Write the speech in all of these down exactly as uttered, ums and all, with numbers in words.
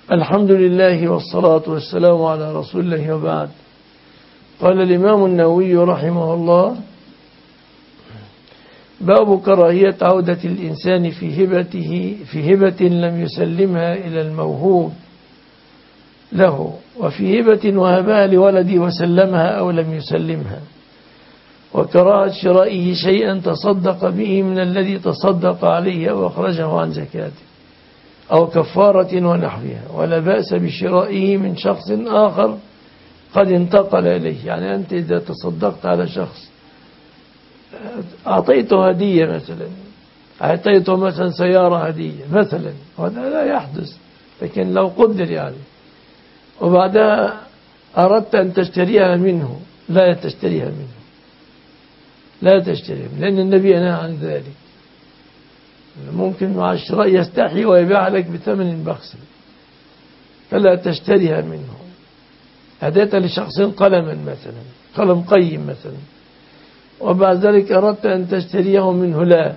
الحمد لله والصلاة والسلام على رسول الله وبعد. قال الإمام النووي رحمه الله: باب كراهية عودة الإنسان في هبته في هبة لم يسلمها إلى الموهوب له، وفي هبة وهبها لولدي وسلمها أو لم يسلمها، وكراهة شرائه شيئا تصدق به من الذي تصدق عليه أو أخرجه عن زكاته أو كفارة ونحوها، ولا بأس بشرائه من شخص آخر قد انتقل إليه. يعني أنت إذا تصدقت على شخص أعطيته هدية مثلا، أعطيته مثلا سيارة هدية مثلا، وهذا لا يحدث، لكن لو قدر يعني، وبعدها أردت أن تشتريها منه، لا تشتريها منه، لا تشتريها منه، لأن النبي نهى عن ذلك. ممكن مع الشراء يستحي ويبيع لك بثمن بخس، فلا تشتريها منه. هديت لشخص قلما مثلا، قلم قيم مثلا، وبعد ذلك أردت أن تشتريه منه، لا.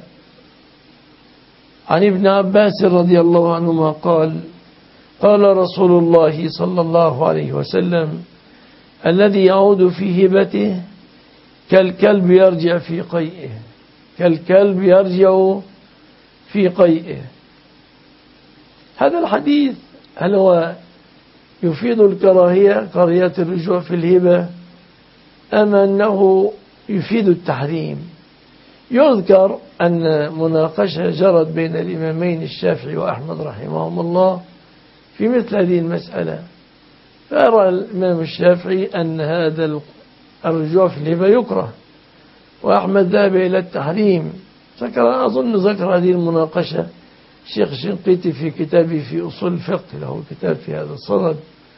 عن ابن عباس رضي الله عنهما قال: قال رسول الله صلى الله عليه وسلم: الذي يعود في هبته كالكلب يرجع في قيئه، كالكلب يرجع في قيئه. هذا الحديث هل هو يفيد الكراهية، كراهية الرجوع في الهبة، أم أنه يفيد التحريم؟ يذكر أن مناقشة جرت بين الإمامين الشافعي وأحمد رحمهم الله في مثل هذه المسألة، فأرى الإمام الشافعي أن هذا الرجوع في الهبة يكره، وأحمد ذهب إلى التحريم. ذكر أظن ذكر هذه المناقشة الشيخ الشنقيطي في كتابه في أصول الفقه، له كتاب في هذا الصدد.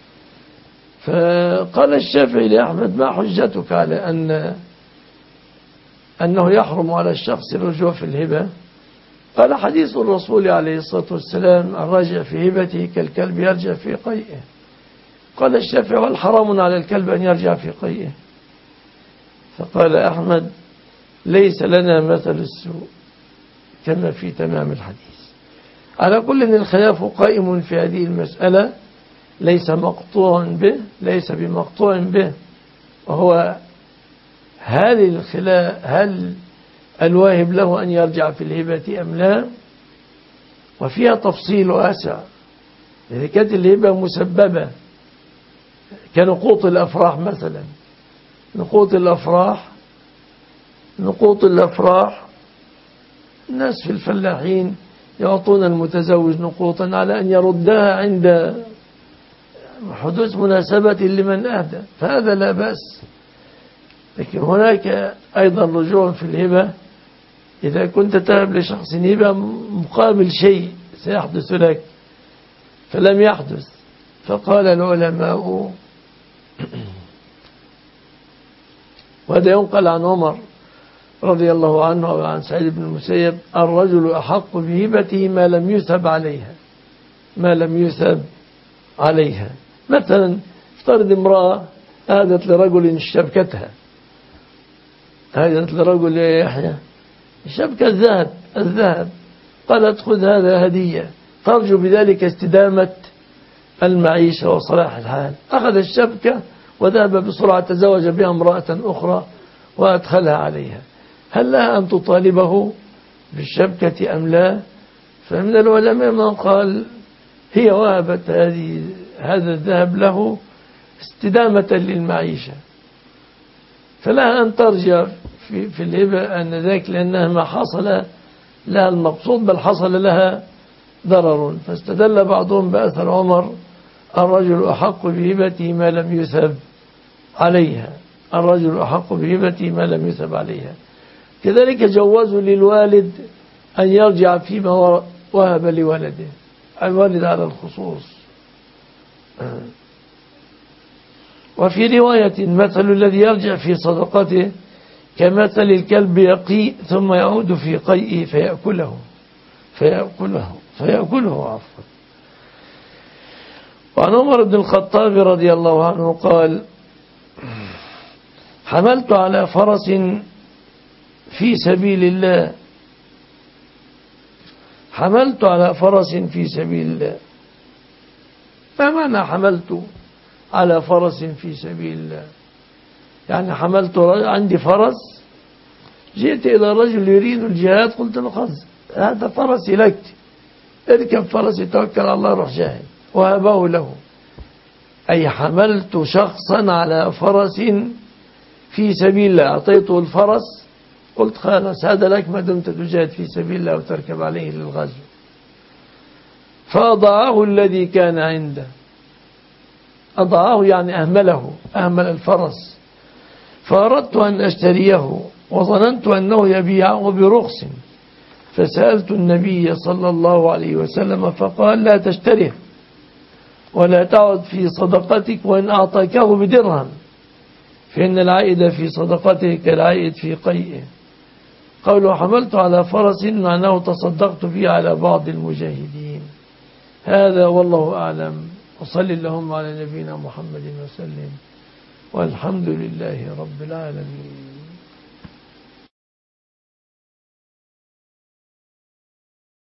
فقال الشافعي لأحمد: ما حجتك على أن أنه يحرم على الشخص الرجوع في الهبة؟ قال: حديث الرسول عليه الصلاة والسلام: الراجع في هبته كالكلب يرجع في قيئه. قال الشافعي: والحرام على الكلب أن يرجع في قيئه؟ فقال أحمد: ليس لنا مثل السوء كما في تمام الحديث. على كل إن الخلاف قائم في هذه المسألة، ليس مقطوع به، ليس بمقطوع به، وهو هل الخلاف هل الواهب له أن يرجع في الهبة أم لا؟ وفيها تفصيل واسع. إذا كانت الهبة مسببة كنقوط الأفراح مثلا، نقوط الأفراح نقوط الأفراح الناس في الفلاحين يعطون المتزوج نقوطا على أن يردها عند حدوث مناسبة لمن أهدى، فهذا لا بأس. لكن هناك أيضا رجوع في الهبة، إذا كنت تهب لشخص هبة مقابل شيء سيحدث لك فلم يحدث، فقال العلماء، وهذا ينقل عن عمر رضي الله عنه وعن سعيد بن المسيب: الرجل أحق بهبته ما لم يثب عليها، ما لم يثب عليها. مثلا افترض امرأة أهدت لرجل شبكتها، أهدت لرجل يا يحيى شبكة الذهب الذهب قالت: خذ هذا هدية، ترجو بذلك استدامة المعيشة وصلاح الحال. أخذ الشبكة وذهب بسرعة، تزوج بها امرأة أخرى وأدخلها عليها، هل لها أن تطالبه بالشبكة أم لا؟ فمن العلماء من قال هي وهبت هذه هذا الذهب له استدامة للمعيشة، فلها أن ترجع في, في الهبة أن ذاك، لأنها ما حصل لها المقصود بل حصل لها ضرر. فاستدل بعضهم بأثر عمر: الرجل أحق بهبته ما لم يثب عليها، الرجل أحق بهبته ما لم يثب عليها. كذلك جوزوا للوالد أن يرجع فيما وهب لولده، الوالد على الخصوص. وفي رواية: مثل الذي يرجع في صدقته كمثل الكلب يقيء ثم يعود في قيئه فيأكله فيأكله فيأكله عفوا. وعن عمر بن الخطاب رضي الله عنه قال: حملت على فرس في سبيل الله حملت على فرس في سبيل الله ما معنى حملت على فرس في سبيل الله؟ يعني حملت عندي فرس، جئت إلى رجل يريد الجهاد قلت له خذ هذا فرسي لك، اركب فرسي توكل على الله روح جاهد، وهبه له. أي حملت شخصا على فرس في سبيل الله، أعطيته الفرس قلت خلاص هذا لك ما دمت تجاهد في سبيل الله وتركب عليه للغزو. فأضاعه الذي كان عنده، أضاعه يعني أهمله، أهمل الفرس. فأردت أن أشتريه وظننت أنه يبيعه برخص، فسألت النبي صلى الله عليه وسلم فقال لا تشتره ولا تعد في صدقتك وإن أعطاكه بدرهم، فإن العائد في صدقته كالعائد في قيئه. قوله حملت على فرس معناه تصدقت به على بعض المجاهدين. هذا والله أعلم، وصل اللهم على نبينا محمد وسلم، والحمد لله رب العالمين.